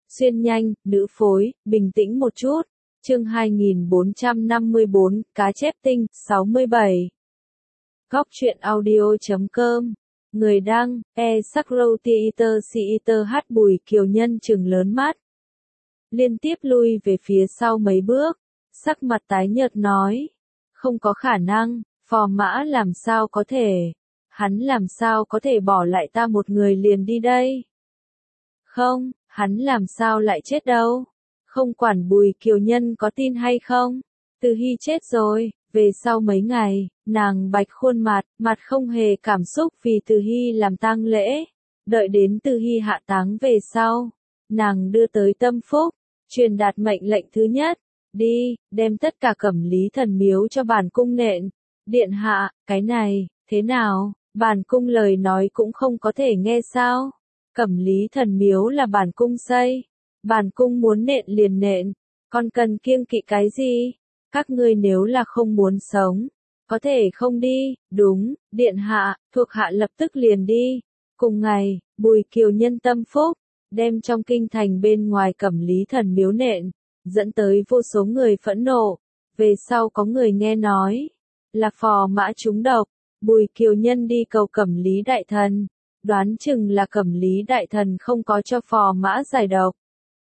Xuyên nhanh, nữ phối, bình tĩnh một chút. Chương 2454, cá chép tinh, 67. Góc truyện audio.com. Người đăng, Sakrotheater H Bùi Kiều Nhân trừng lớn mắt. Liên tiếp lui về phía sau mấy bước, sắc mặt tái nhợt nói. Không có khả năng, phò mã làm sao có thể. Hắn làm sao có thể bỏ lại ta một người liền đi đây. Không, hắn làm sao lại chết đâu. Không quản Bùi Kiều Nhân có tin hay không. Từ Hy chết rồi, về sau mấy ngày, nàng bạch khuôn mặt không hề cảm xúc vì Từ Hy làm tang lễ. Đợi đến Từ Hy hạ táng về sau, nàng đưa tới Tâm Phúc, truyền đạt mệnh lệnh thứ nhất. Đi, đem tất cả Cẩm Lý Thần miếu cho bản cung nện. Điện hạ, cái này, thế nào, bản cung lời nói cũng không có thể nghe sao. Cẩm Lý Thần miếu là bản cung xây. Bản cung muốn nện liền nện, còn cần kiêng kỵ cái gì? Các ngươi nếu là không muốn sống, có thể không đi, đúng, điện hạ, thuộc hạ lập tức liền đi. Cùng ngày, Bùi Kiều Nhân Tâm Phúc, đem trong kinh thành bên ngoài Cẩm Lý Thần miếu nện, dẫn tới vô số người phẫn nộ. Về sau có người nghe nói, là phò mã trúng độc, Bùi Kiều Nhân đi cầu Cẩm Lý Đại Thần, đoán chừng là Cẩm Lý Đại Thần không có cho phò mã giải độc.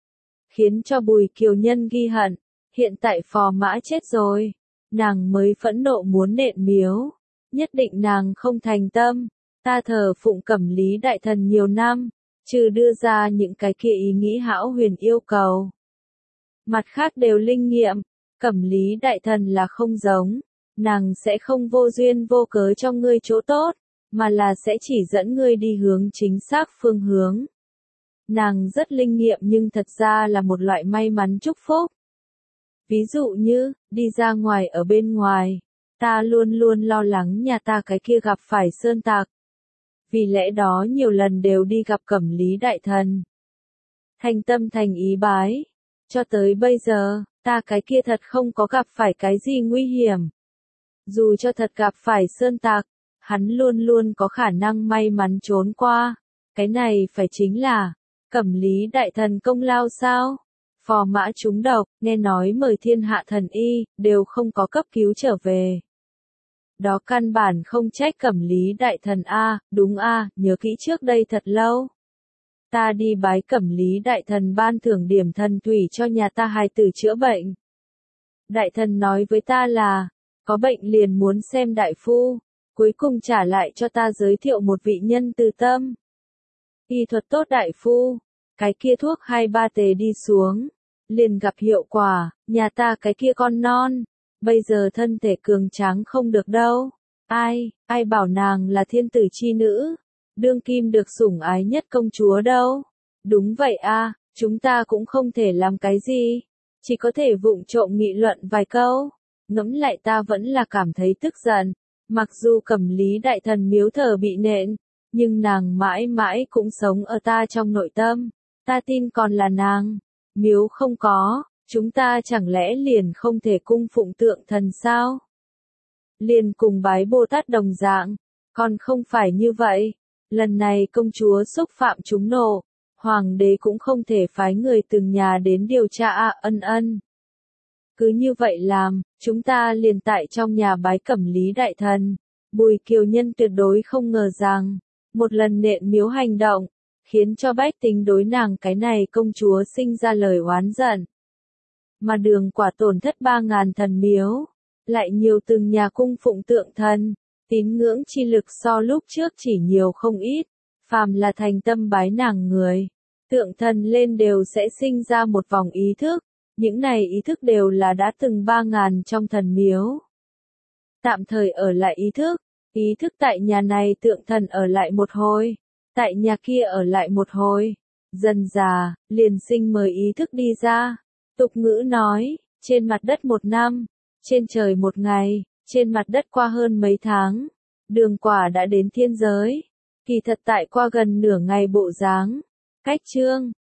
Khiến cho Bùi Kiều Nhân ghi hận, hiện tại phò mã chết rồi, nàng mới phẫn nộ muốn nện miếu, nhất định nàng không thành tâm, ta thờ phụng Cẩm Lý Đại Thần nhiều năm, trừ đưa ra những cái kia ý nghĩ hão huyền yêu cầu. Mặt khác đều linh nghiệm, Cẩm Lý Đại Thần là không giống, nàng sẽ không vô duyên vô cớ cho ngươi chỗ tốt, mà là sẽ chỉ dẫn ngươi đi hướng chính xác phương hướng. Nàng rất linh nghiệm nhưng thật ra là một loại may mắn chúc phúc. Ví dụ như, đi ra ngoài ở bên ngoài, ta luôn luôn lo lắng nhà ta cái kia gặp phải sơn tặc. Vì lẽ đó nhiều lần đều đi gặp Cẩm Lý Đại Thần. Thành tâm thành ý bái. Cho tới bây giờ, ta cái kia thật không có gặp phải cái gì nguy hiểm. Dù cho thật gặp phải sơn tặc, hắn luôn luôn có khả năng may mắn trốn qua. Cái này phải chính là Cẩm Lý Đại Thần công lao sao? Phò mã trúng độc, nghe nói mời thiên hạ thần y, đều không có cấp cứu trở về. Đó căn bản không trách Cẩm Lý Đại Thần a, đúng a, nhớ kỹ trước đây thật lâu. Ta đi bái Cẩm Lý Đại Thần ban thưởng điểm thần thủy cho nhà ta hài tử chữa bệnh. Đại Thần nói với ta là, có bệnh liền muốn xem đại phu, cuối cùng trả lại cho ta giới thiệu một vị nhân từ tâm. Y thuật tốt đại phu, cái kia thuốc 2-3 tề đi xuống, liền gặp hiệu quả, nhà ta cái kia con non, bây giờ thân thể cường tráng không được đâu. Ai bảo nàng là thiên tử chi nữ, đương kim được sủng ái nhất công chúa đâu. Đúng vậy a, chúng ta cũng không thể làm cái gì, chỉ có thể vụng trộm nghị luận vài câu. Ngẫm lại ta vẫn là cảm thấy tức giận, mặc dù Cẩm Lý Đại Thần miếu thờ bị nện, nhưng nàng mãi mãi cũng sống ở ta trong nội tâm, ta tin còn là nàng. Miếu không có, chúng ta chẳng lẽ liền không thể cung phụng tượng thần sao? Liền cùng bái Bồ Tát đồng dạng, còn không phải như vậy. Lần này công chúa xúc phạm chúng nộ, hoàng đế cũng không thể phái người từng nhà đến điều tra ân. Cứ như vậy làm, chúng ta liền tại trong nhà bái Cẩm Lý Đại Thần. Bùi Kiều Nhân tuyệt đối không ngờ rằng, một lần nện miếu hành động, khiến cho bách tính đối nàng cái này công chúa sinh ra lời oán giận. Mà Đường Quả tổn thất 3.000 thần miếu, lại nhiều từng nhà cung phụng tượng thần, tín ngưỡng chi lực so lúc trước chỉ nhiều không ít, phàm là thành tâm bái nàng người, tượng thần lên đều sẽ sinh ra một vòng ý thức, những này ý thức đều là đã từng 3.000 trong thần miếu. Tạm thời ở lại ý thức tại nhà này tượng thần ở lại một hồi, tại nhà kia ở lại một hồi, dần già, liền sinh mời ý thức đi ra. Tục ngữ nói, trên mặt đất 1 năm, trên trời 1 ngày, trên mặt đất qua hơn mấy tháng, Đường Quả đã đến thiên giới, kỳ thật tại qua gần nửa ngày bộ dáng. Cách chương